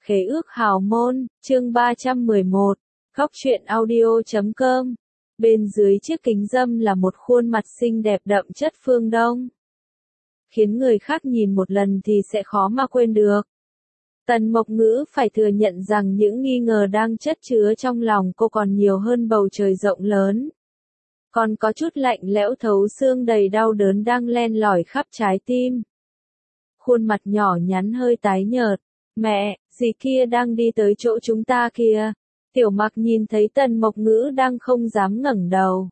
Khế ước hào môn, chương 311, góc truyện audio.com. Bên dưới chiếc kính râm là một khuôn mặt xinh đẹp đậm chất phương Đông, khiến người khác nhìn một lần thì sẽ khó mà quên được. Tần Mộc Ngữ phải thừa nhận rằng những nghi ngờ đang chất chứa trong lòng cô còn nhiều hơn bầu trời rộng lớn. Còn có chút lạnh lẽo thấu xương đầy đau đớn đang len lỏi khắp trái tim. Khuôn mặt nhỏ nhắn hơi tái nhợt. Mẹ, dì kia đang đi tới chỗ chúng ta kìa. Tiểu Mặc nhìn thấy Tần Mộc Ngữ đang không dám ngẩng đầu.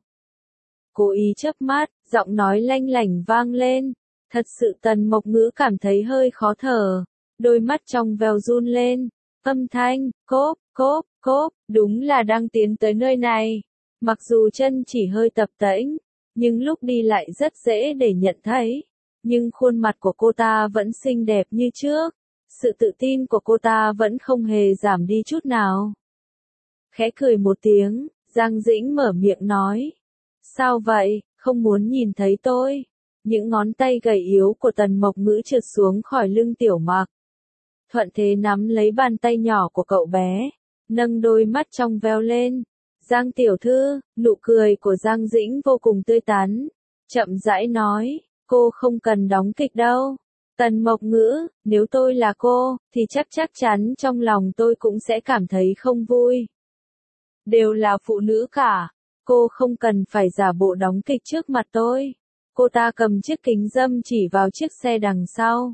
Cố ý chớp mắt, giọng nói lanh lảnh vang lên. Thật sự Tần Mộc Ngữ cảm thấy hơi khó thở. Đôi mắt trong veo run lên. Âm thanh, cốp, cốp, cốp, đúng là đang tiến tới nơi này. Mặc dù chân chỉ hơi tập tễnh, nhưng lúc đi lại rất dễ để nhận thấy. Nhưng khuôn mặt của cô ta vẫn xinh đẹp như trước. Sự tự tin của cô ta vẫn không hề giảm đi chút nào. Khẽ cười một tiếng, Giang Dĩnh mở miệng nói. Sao vậy, không muốn nhìn thấy tôi? Những ngón tay gầy yếu của Tần Mộc Ngữ trượt xuống khỏi lưng Tiểu Mặc. Thuận thế nắm lấy bàn tay nhỏ của cậu bé, nâng đôi mắt trong veo lên. Giang tiểu thư, nụ cười của Giang Dĩnh vô cùng tươi tắn. Chậm rãi nói, cô không cần đóng kịch đâu. Tần Mộc Ngữ, nếu tôi là cô, thì chắc chắn trong lòng tôi cũng sẽ cảm thấy không vui. Đều là phụ nữ cả, cô không cần phải giả bộ đóng kịch trước mặt tôi. Cô ta cầm chiếc kính râm chỉ vào chiếc xe đằng sau.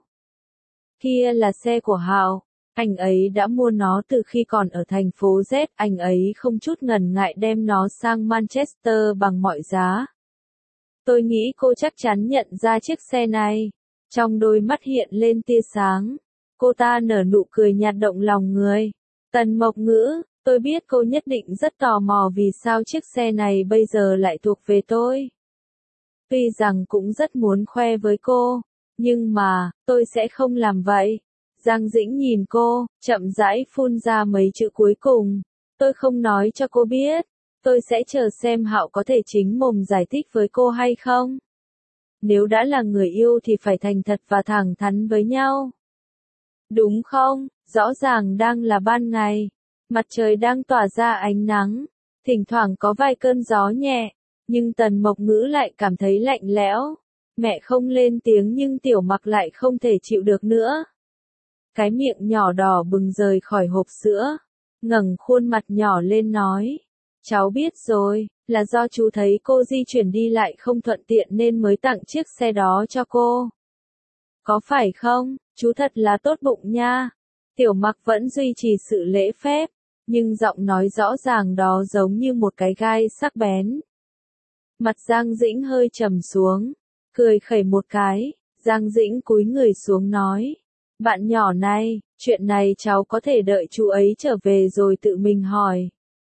Kia là xe của Hạo, anh ấy đã mua nó từ khi còn ở thành phố Z, anh ấy không chút ngần ngại đem nó sang Manchester bằng mọi giá. Tôi nghĩ cô chắc chắn nhận ra chiếc xe này. Trong đôi mắt hiện lên tia sáng. Cô ta nở nụ cười nhạt động lòng người. Tần Mộc Ngữ, tôi biết cô nhất định rất tò mò vì sao chiếc xe này bây giờ lại thuộc về tôi. Tuy rằng cũng rất muốn khoe với cô, nhưng mà, tôi sẽ không làm vậy. Giang Dĩnh nhìn cô, chậm rãi phun ra mấy chữ cuối cùng. Tôi không nói cho cô biết. Tôi sẽ chờ xem Hạo có thể chính mồm giải thích với cô hay không. Nếu đã là người yêu thì phải thành thật và thẳng thắn với nhau. Đúng không? Rõ ràng đang là ban ngày. Mặt trời đang tỏa ra ánh nắng. Thỉnh thoảng có vài cơn gió nhẹ. Nhưng Tần Mộc Ngữ lại cảm thấy lạnh lẽo. Mẹ không lên tiếng nhưng Tiểu Mặc lại không thể chịu được nữa. Cái miệng nhỏ đỏ bừng rời khỏi hộp sữa. Ngẩng khuôn mặt nhỏ lên nói. Cháu biết rồi, là do chú thấy cô di chuyển đi lại không thuận tiện nên mới tặng chiếc xe đó cho cô. Có phải không, chú thật là tốt bụng nha. Tiểu Mặc vẫn duy trì sự lễ phép, nhưng giọng nói rõ ràng đó giống như một cái gai sắc bén. Mặt Giang Dĩnh hơi trầm xuống, cười khẩy một cái, Giang Dĩnh cúi người xuống nói. Bạn nhỏ này, chuyện này cháu có thể đợi chú ấy trở về rồi tự mình hỏi.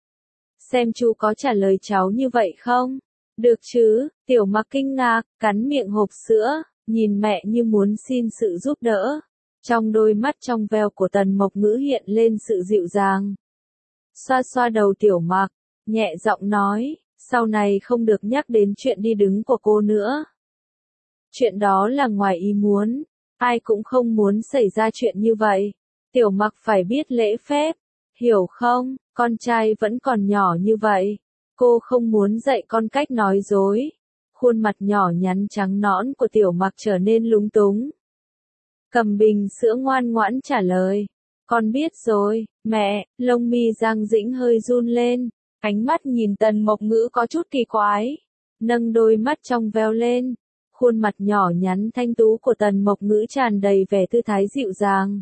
Xem chú có trả lời cháu như vậy không? Được chứ, Tiểu Mặc kinh ngạc, cắn miệng hộp sữa, nhìn mẹ như muốn xin sự giúp đỡ. Trong đôi mắt trong veo của Tần Mộc Ngữ hiện lên sự dịu dàng. Xoa xoa đầu Tiểu Mặc, nhẹ giọng nói, sau này không được nhắc đến chuyện đi đứng của cô nữa. Chuyện đó là ngoài ý muốn, ai cũng không muốn xảy ra chuyện như vậy. Tiểu Mặc phải biết lễ phép, hiểu không? Con trai vẫn còn nhỏ như vậy. Cô không muốn dạy con cách nói dối. Khuôn mặt nhỏ nhắn trắng nõn của Tiểu Mặc trở nên lúng túng. Cầm bình sữa ngoan ngoãn trả lời. Con biết rồi, mẹ. Lông mi Giang Dĩnh hơi run lên. Ánh mắt nhìn Tần Mộc Ngữ có chút kỳ quái. Nâng đôi mắt trong veo lên. Khuôn mặt nhỏ nhắn thanh tú của Tần Mộc Ngữ tràn đầy vẻ thư thái dịu dàng.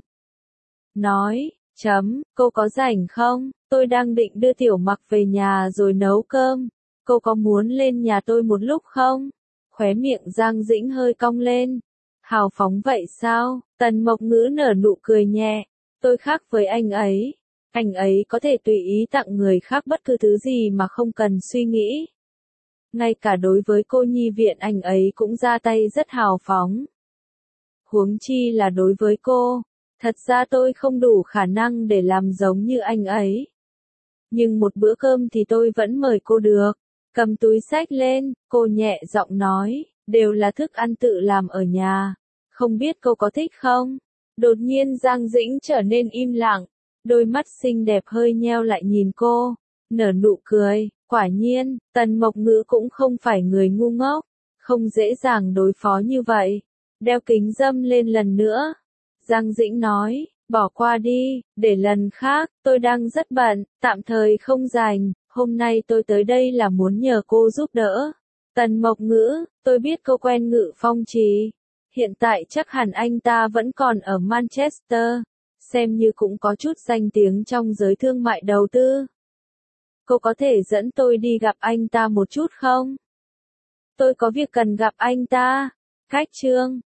Nói. Cô có rảnh không? Tôi đang định đưa Tiểu Mặc về nhà rồi nấu cơm. Cô có muốn lên nhà tôi một lúc không? Khóe miệng Giang Dĩnh hơi cong lên. Hào phóng vậy sao? Tần Mộc Ngữ nở nụ cười nhẹ. Tôi khác với anh ấy. Anh ấy có thể tùy ý tặng người khác bất cứ thứ gì mà không cần suy nghĩ. Ngay cả đối với cô nhi viện anh ấy cũng ra tay rất hào phóng. Huống chi là đối với cô. Thật ra tôi không đủ khả năng để làm giống như anh ấy. Nhưng một bữa cơm thì tôi vẫn mời cô được. Cầm túi xách lên, cô nhẹ giọng nói, đều là thức ăn tự làm ở nhà. Không biết cô có thích không? Đột nhiên Giang Dĩnh trở nên im lặng, Đôi mắt xinh đẹp hơi nheo lại nhìn cô, nở nụ cười, quả nhiên, Tần Mộc Ngữ cũng không phải người ngu ngốc, không dễ dàng đối phó như vậy. Đeo kính râm lên lần nữa. Giang Dĩnh nói, bỏ qua đi, để lần khác, tôi đang rất bận, tạm thời không rảnh, hôm nay tôi tới đây là muốn nhờ cô giúp đỡ. Tần Mộc Ngữ, tôi biết cô quen Ngự Phong Trì. Hiện tại chắc hẳn anh ta vẫn còn ở Manchester, xem như cũng có chút danh tiếng trong giới thương mại đầu tư. Cô có thể dẫn tôi đi gặp anh ta một chút không? Tôi có việc cần gặp anh ta. Khách trương,